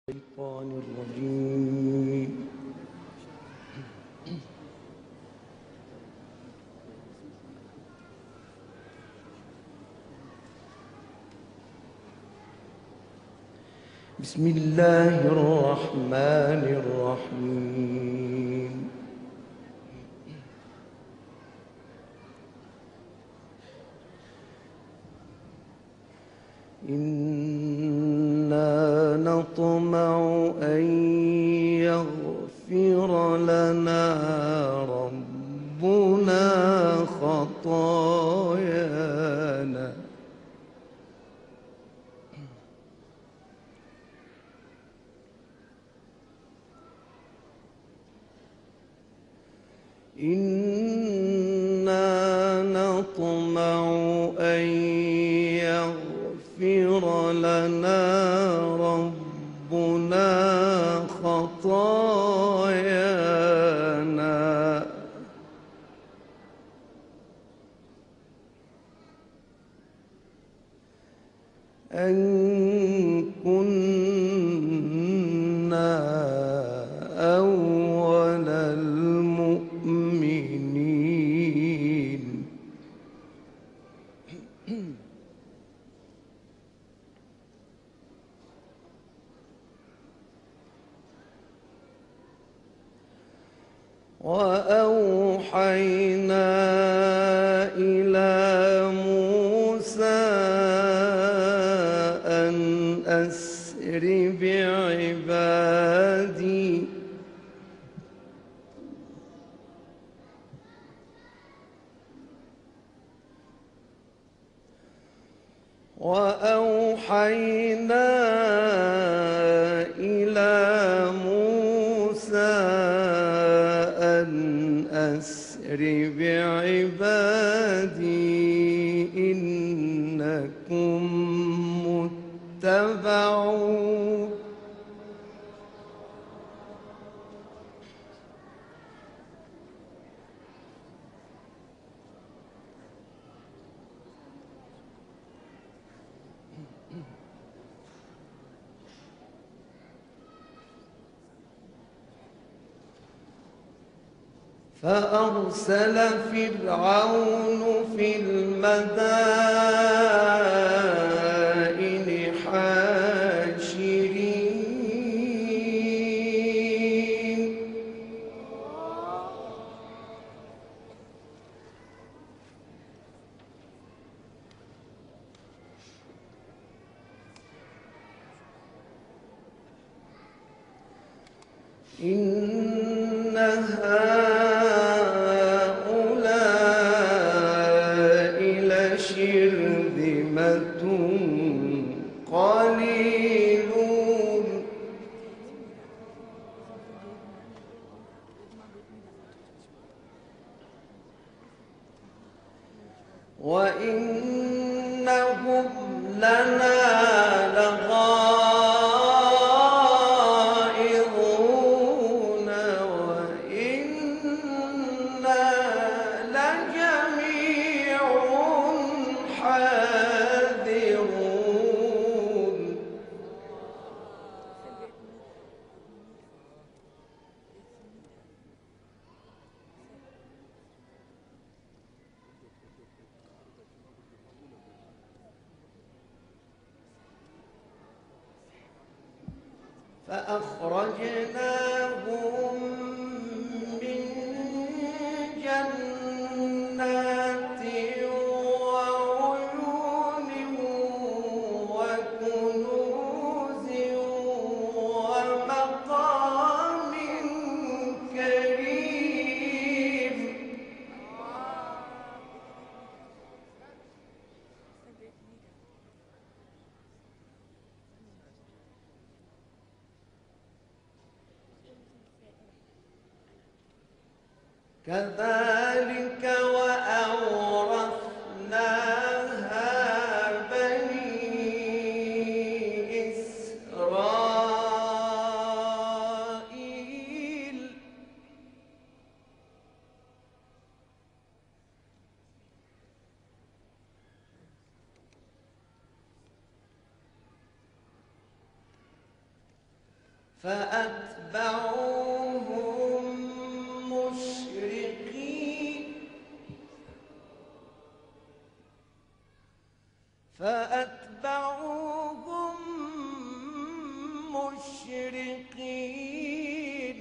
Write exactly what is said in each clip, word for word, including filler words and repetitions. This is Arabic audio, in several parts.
الشيطان الرجيم. بسم الله الرحمن الرحيم. إنا نطمع أن يغفر لنا ربنا خطايانا إنا نطمع أن يغفر لنا ربنا خطايانا أن كنا أول المؤمنين. وأوحينا إلى موسى أن أسر بعبادي وأوحينا إلى موسى أن أسر بعبادي إنكم متبعون. فأرسل فرعون في المدائن حاشرين إن هؤلاء لشرذمة قليلون وإنهم لنا لغائظون وإنا لجميع حاذرون. فأخرجناهم من جنات وعيون وكنوز ومقام كريم. كذلك وأورثناها بني إسرائيل. فأتبعوهم مشرقين فأتبعوهم مشرقين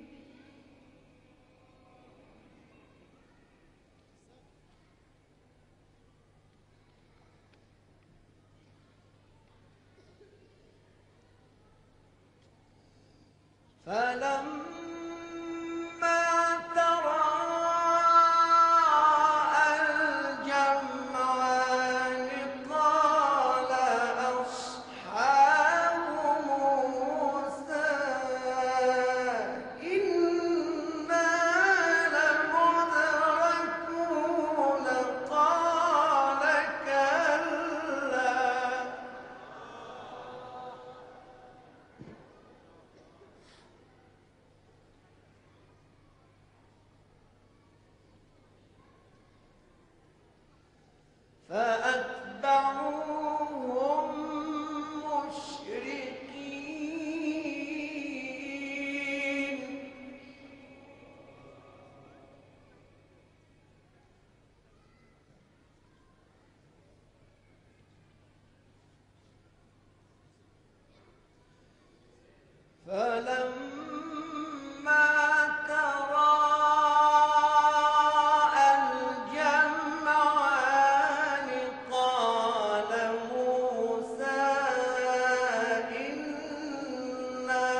فلما تراءى الجمعان قال أصحاب موسى إنا لمدركون قال كلا فأتبعوهم مشرقين فلما تراءى الجمعان قال موسى إنا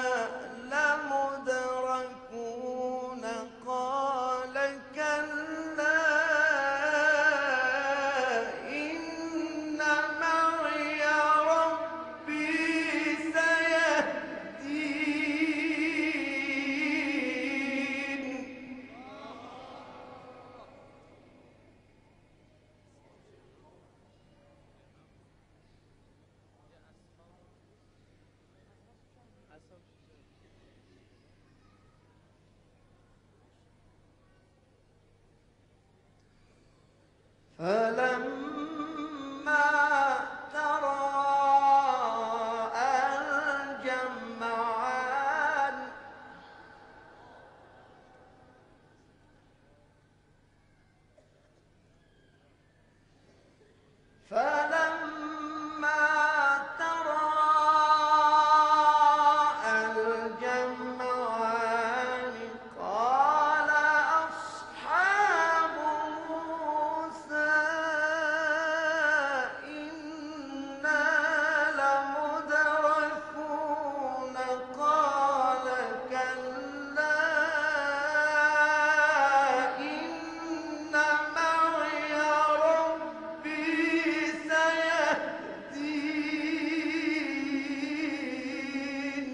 لمدركون قال كلا إن معي ربي سيهدين فلما تراءى الجمعان فلما تراءى الجمعان قال أصحاب موسى إنا لمدركون قال كلا إن معي ربي سيهدين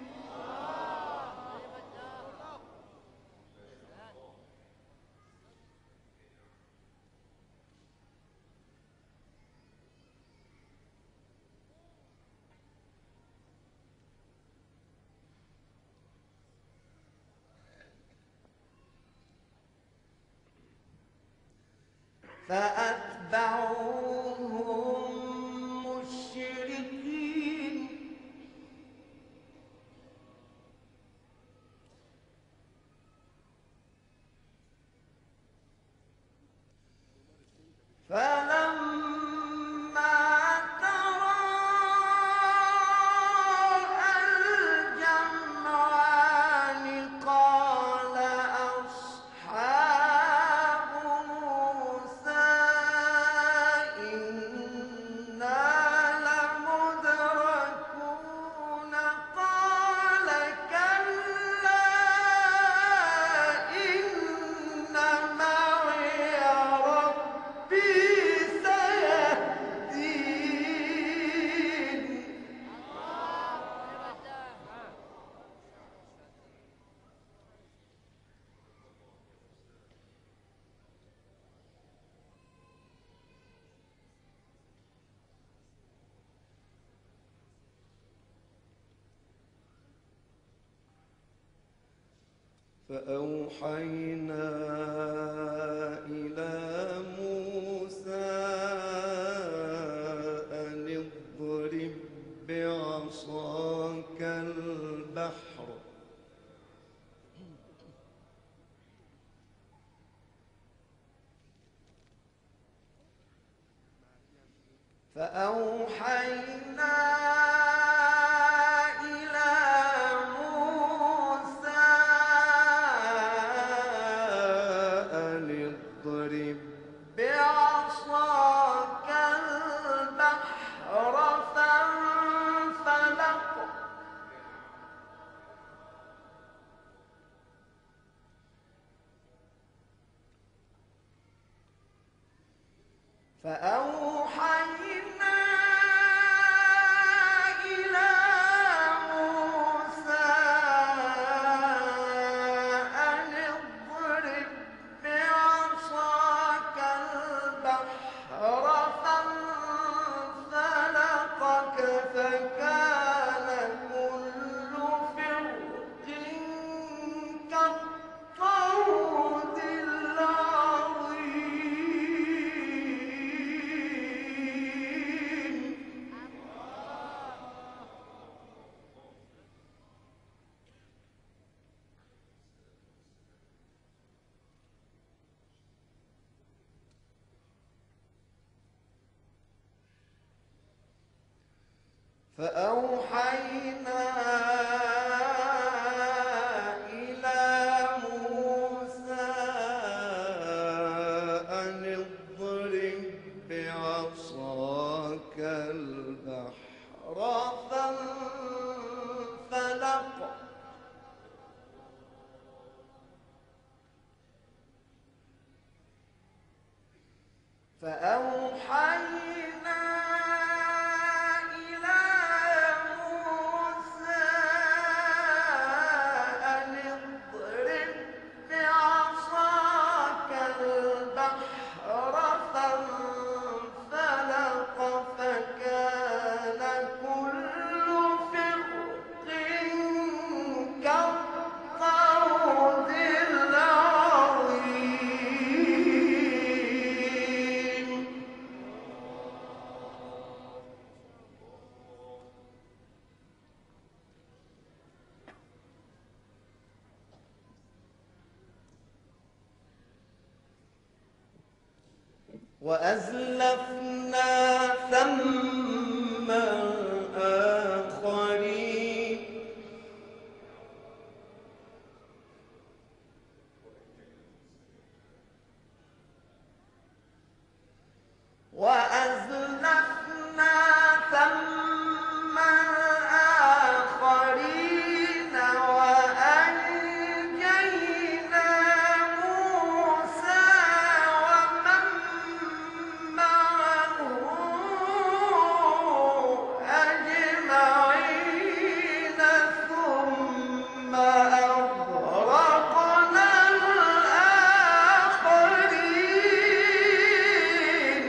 فأتبعوهم مشرقين فلما تراءى الجمعان قال أصحاب موسى إنا لمدركون قال كلا إن معي ربي سيهدين فأوحينا إلى موسى أن اضرب بعصاك البحر فأوحينا إلى موسى أن اضرب بعصاك البحر فانفلق فأوحينا إلى موسى أن اضرب بعصاك البحر فانفلق فكان كل فرق كالطود العظيم. فأوحينا إلى موسى أن اضرب بعصاك البحر فانفلق فأوحينا إلى موسى أن اضرب بعصاك البحر فانفلق فكان كل فرق كالطود العظيم. وأزلفنا ثم الآخرين وأزلفنا ثم الآخرين وأنجينا موسى ومن معه أجمعين ثم أغرقنا الآخرين.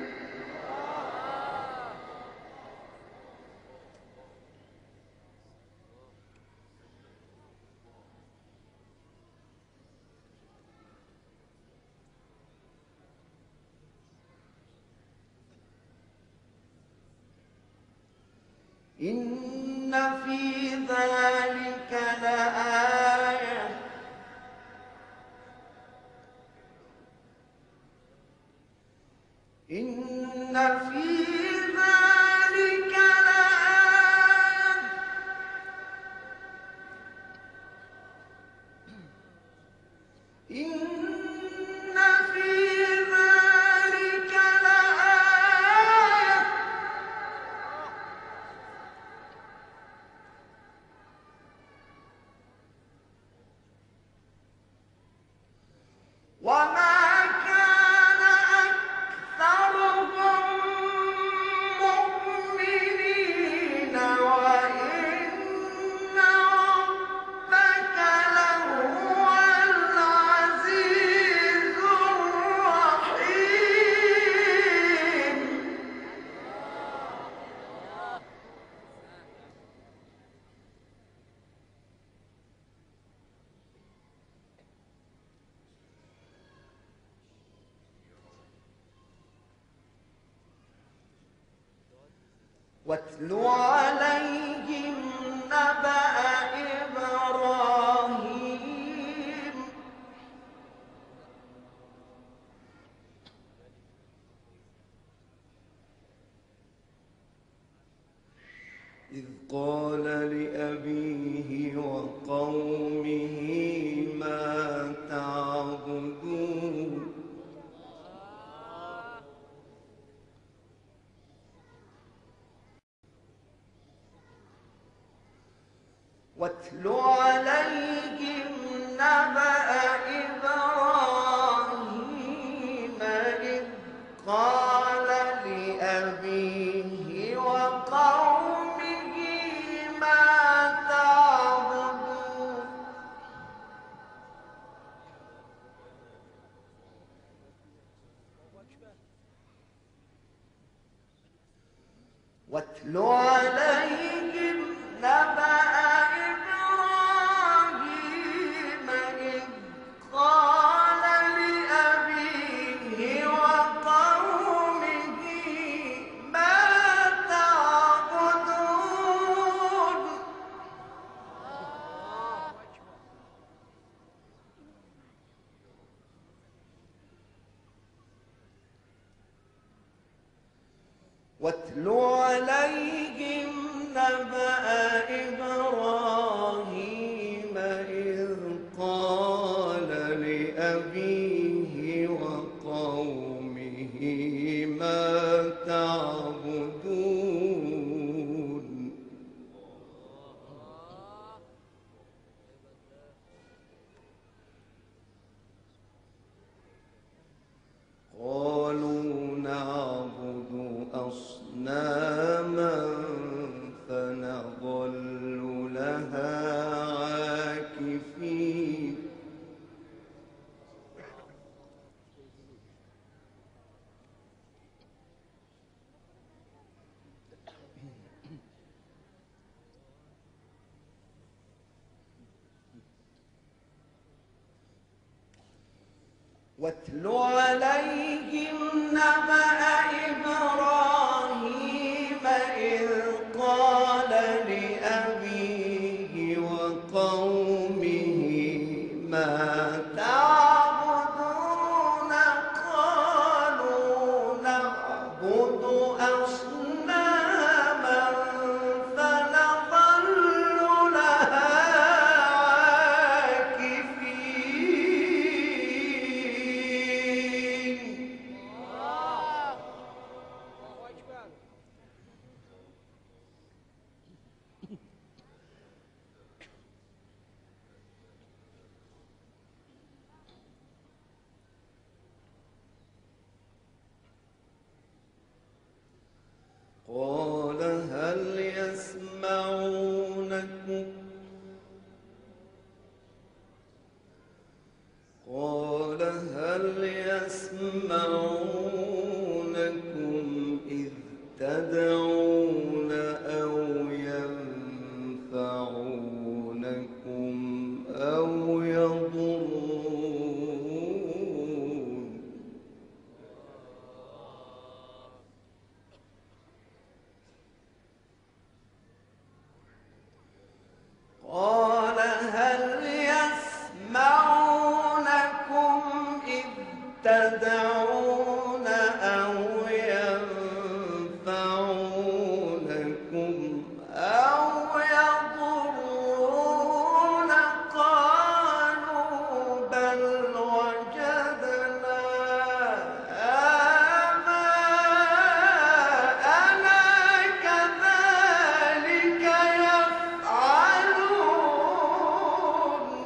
إن في ذلك لآية إن في ذلك لآية إن في ذلك لآية وما كان أكثرهم مؤمنين وإن ربك لهو العزيز الرحيم. واتل عليهم نبأ واتل عليهم نبأ إبراهيم إذ قال لأبيه وقومه ما تعبدون واتل عليهم نبأ إبراهيم إذ قال لأبيه وقومه ما تعبدون واتل عليهم نبأ إبراهيم إذ قال لأبيه وقومه ما تعبدون قالوا نعبد أصناما فنظل لها عاكفين واتل عليهم نبأ إبراهيم إذ قال لأبيه وقومه ما تعبدون قالوا نعبد أصناما فنظل لها قال هل يسمعونكم قال هل يسمعونكم إذ تدعون أو ينفعونكم أو يضرون قال هل يسمعونكم إذ تدعون أو ينفعونكم أو يضرون قالوا بل وجدنا آباءنا كذلك يفعلون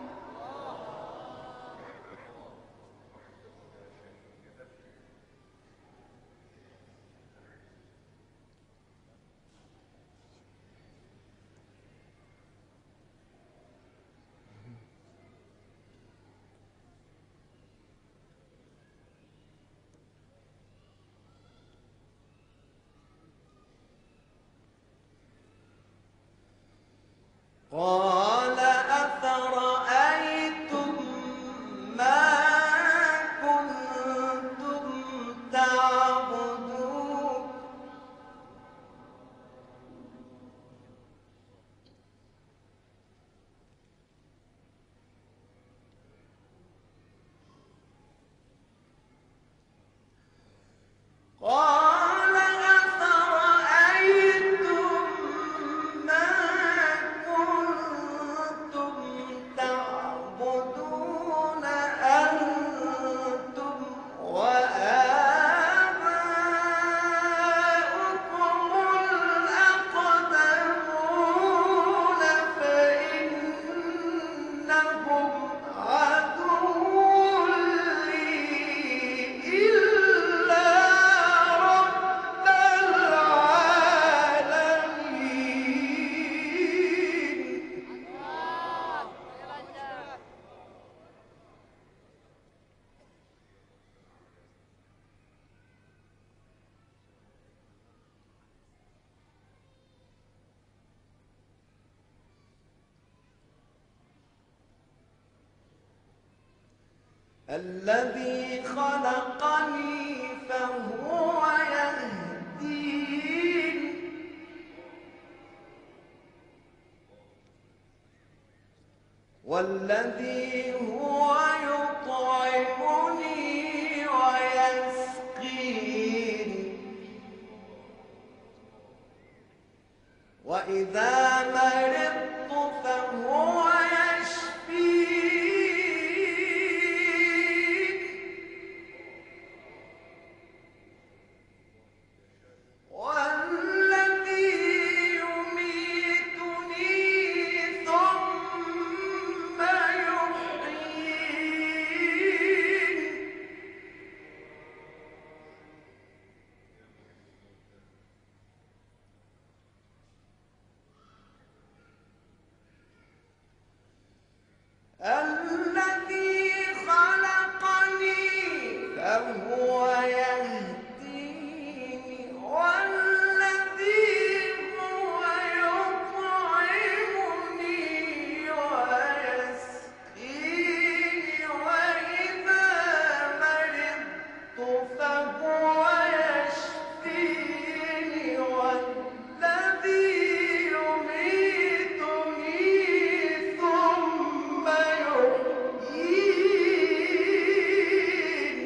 قال أفرأيتم ما كنتم تعبدون قال أفرأيتم ما كنتم الذي خلقني فهو يهدين والذي هو يطعمني ويسقين وإذا مرضت فهو يشفين والذي يميتني ثم يحيين الذي خلقني فهو يهديني والذي هو يطعمني ويسقيني وإذا مرضت فهو يشفيني والذي يميتني ثم يحيين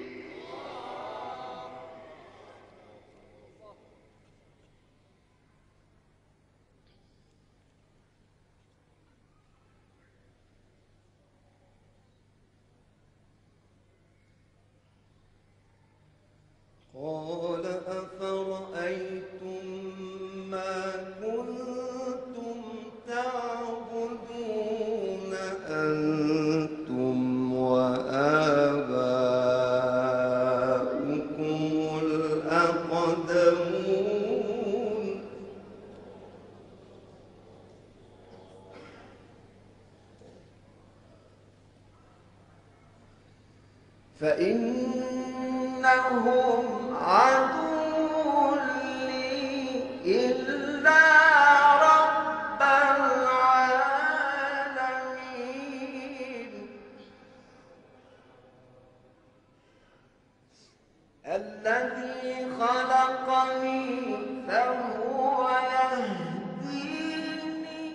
قال أفرأيتم ما كنتم تعبدون أنتم وآباؤكم الأقدمون فإنهم عدو لي إلا رب العالمين الذي خلقني فهو يهديني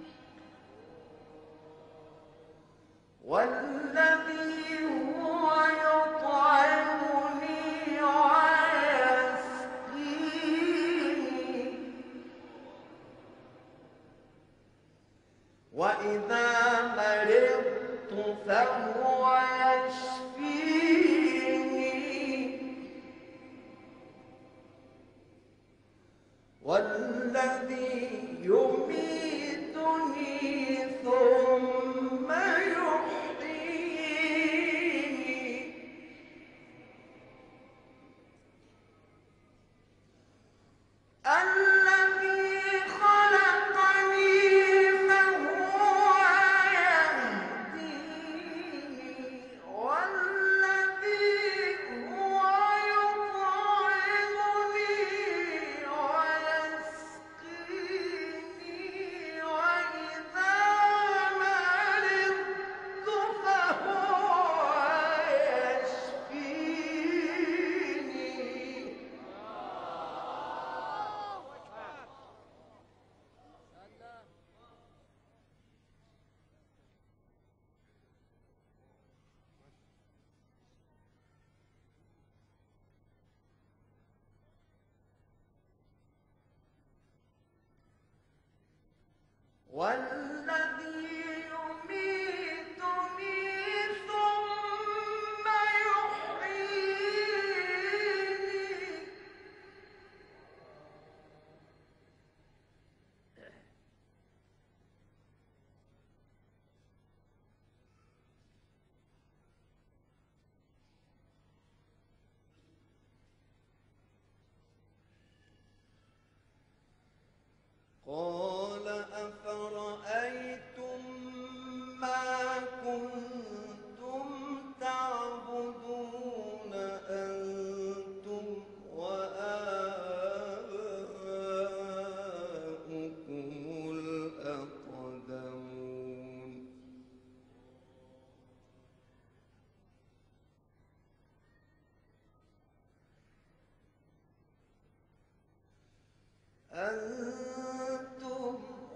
والذي هو يطعمني ويسقيني وإذا مرضت فهو يشفيني والذي يميتني ثم يحييني الذي خلقني فهو يهديني والذي هو يطعمني ويسقيني وإذا مرضت فهو يشفيني والذي يميتني ثم يحييني قال أفرأيتم أنتم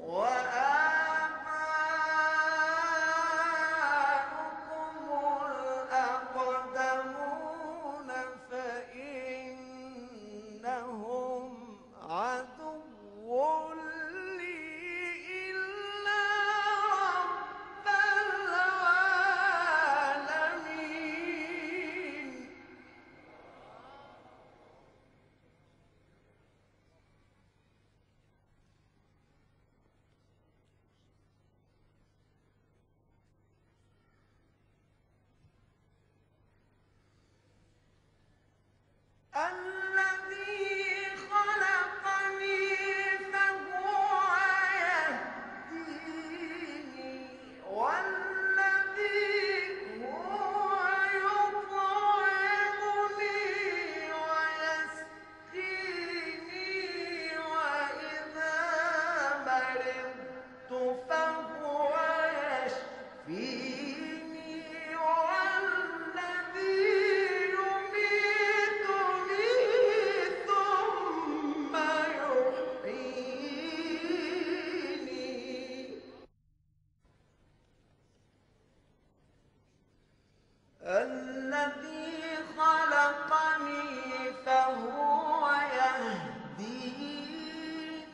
وآباؤكم الأقدمون فإنهم عدو لي إلا رب العالمين. الذي خلقني فهو يهديني والذي هو يطعمني ويسقيني وإذا مرضت فهو يشفيني والذي يميتني ثم يحييني. الذي خلقني فهو يهدين.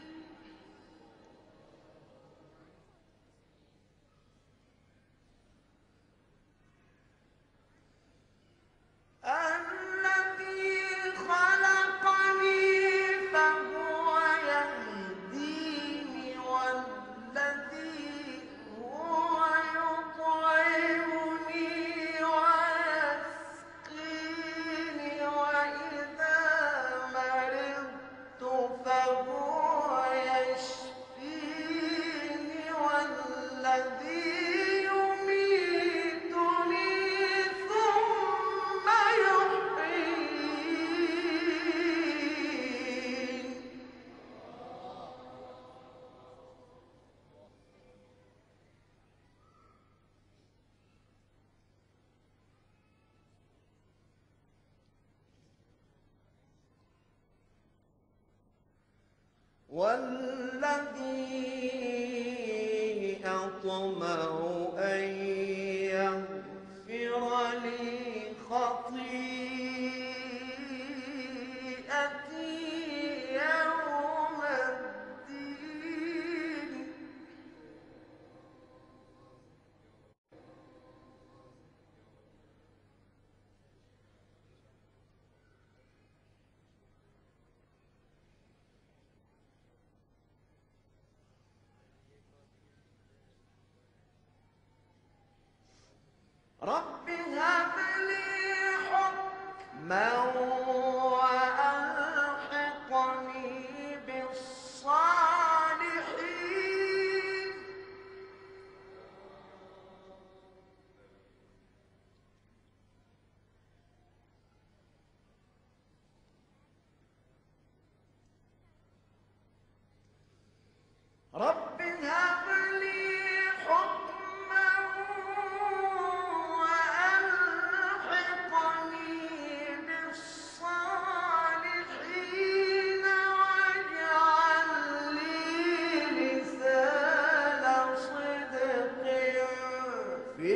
الذي خلقني فهو يهديني والذي هو يطعمني ويسقيني وإذا مرضت فهو يشفيني والذي يميتني ثم يحيين. والذي أطمع أن يغفر لي خطيئتي يوم الدين. رب هب لي حكما وألحقني بالصالحين. رب هب لي حكما وألحقني بالصالحين واجعل لي لسان صدق في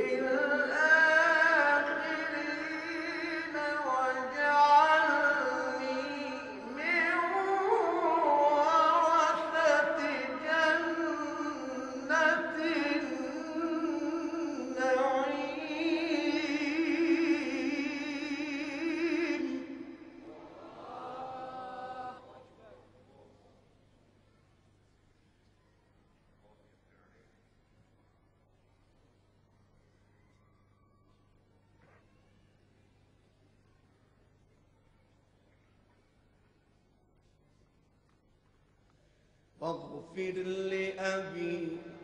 الآخرين واجعلني من ورثة جنة النعيم. واغفر لأبي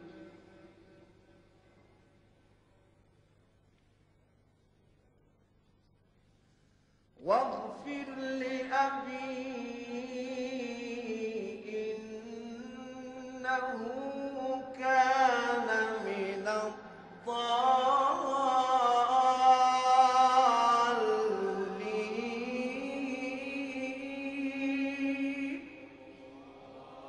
واغفر لأبي إنه كان من الضالين.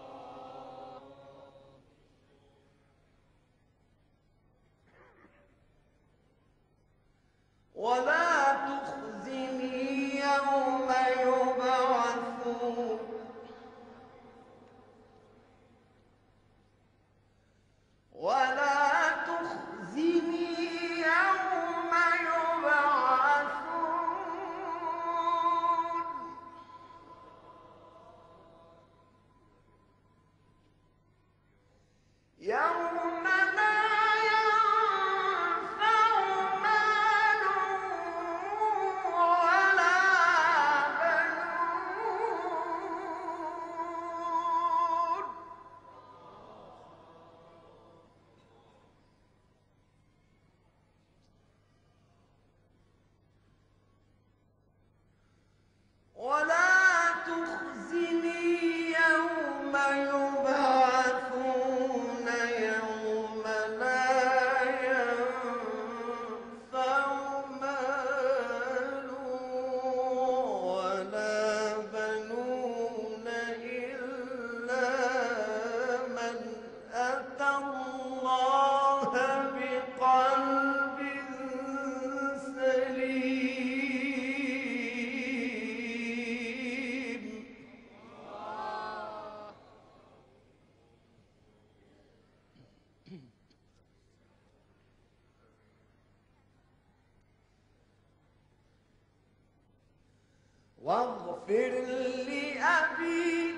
واغفر لأبي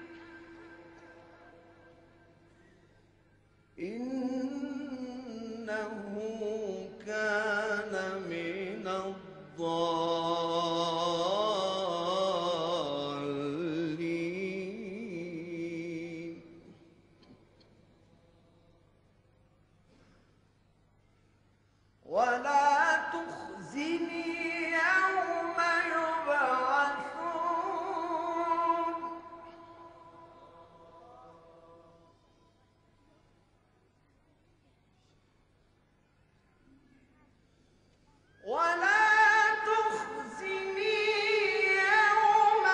إنه كان من الضالين ولا تخزني يوم يبعثون ولا تخزني يوم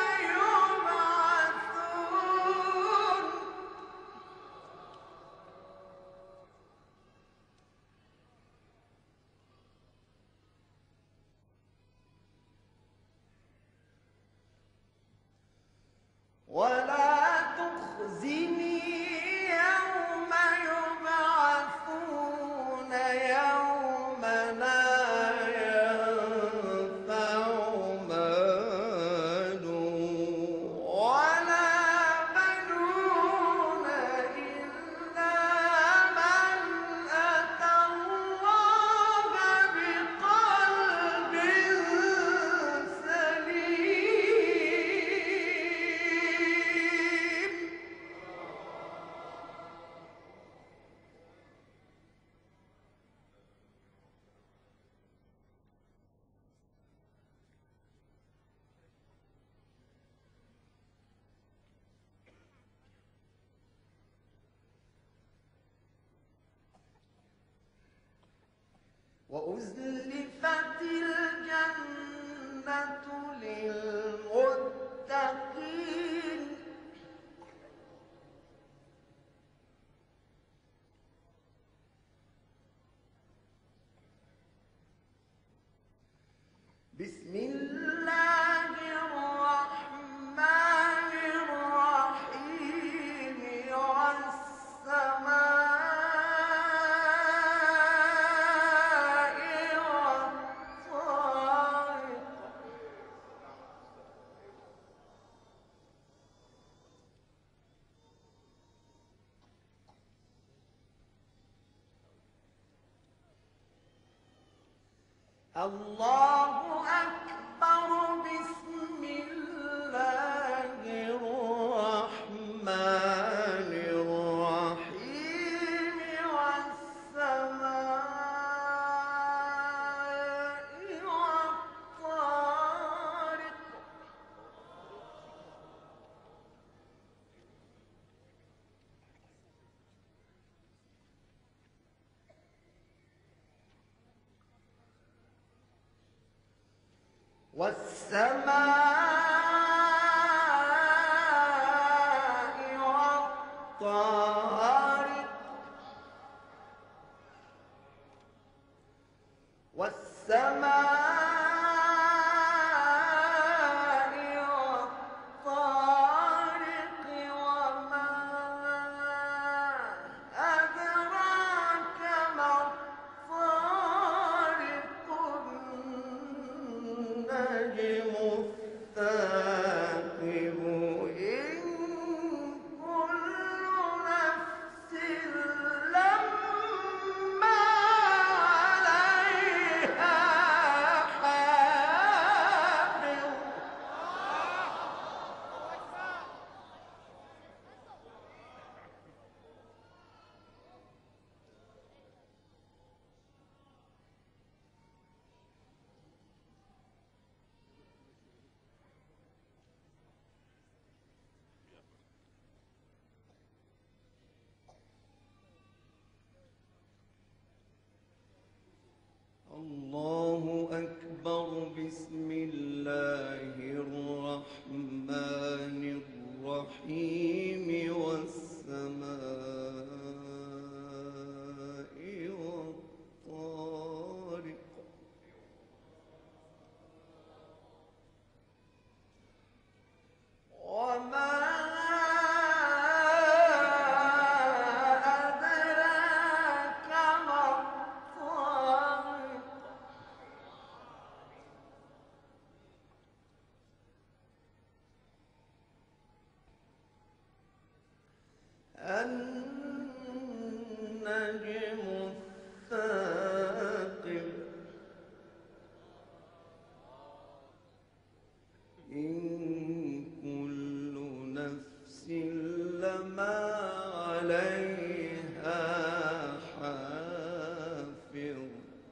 يبعثون ولا تخزني يوم يبعثون يوم لا ينفع مال ولا بنون إلا من أتى الله بقلب سليم. وأزلفت الجنة للمتقين بسم الله الرحمن الرحيم والسماء الله أكبر. بسم الله الرحمن الرحيم والسماء والطارق والسماء والطارق والسماء والطارق وما أدراك ما الطارق النجم الثاقب إن كل نفس لما عليها النجم الثاقب إن كل نفس لما عليها حافظ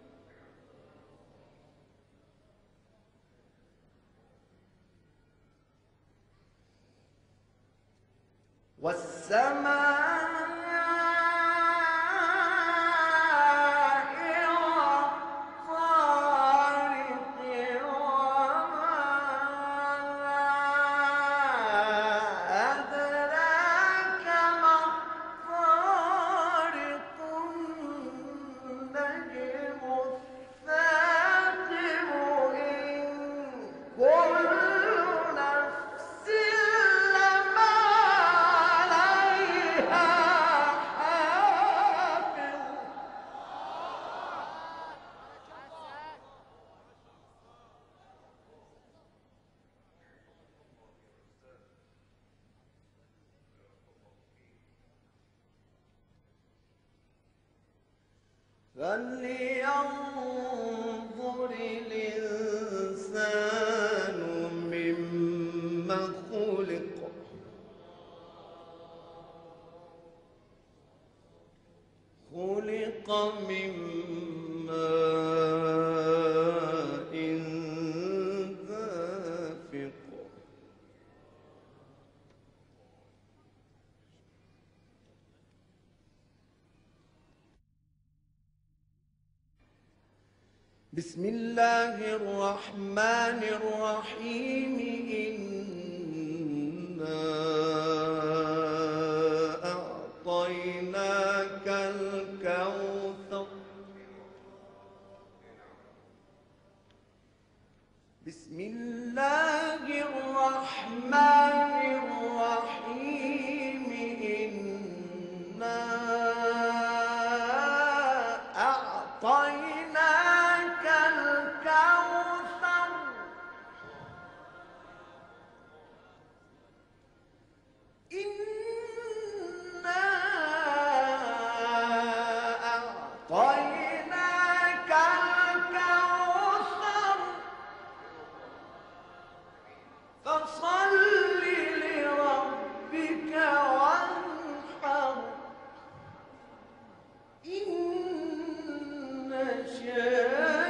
والسماء فلينظر الإنسان مما خلق خلق من ماء دافق بسم الله الرحمن الرحيم إنا أعطيناك الكوثر بسم الله الرحمن الرحيم إنا أعطيناك الكوثر إنا أعطيناك الكوثر فصل لربك وانحر إن شاء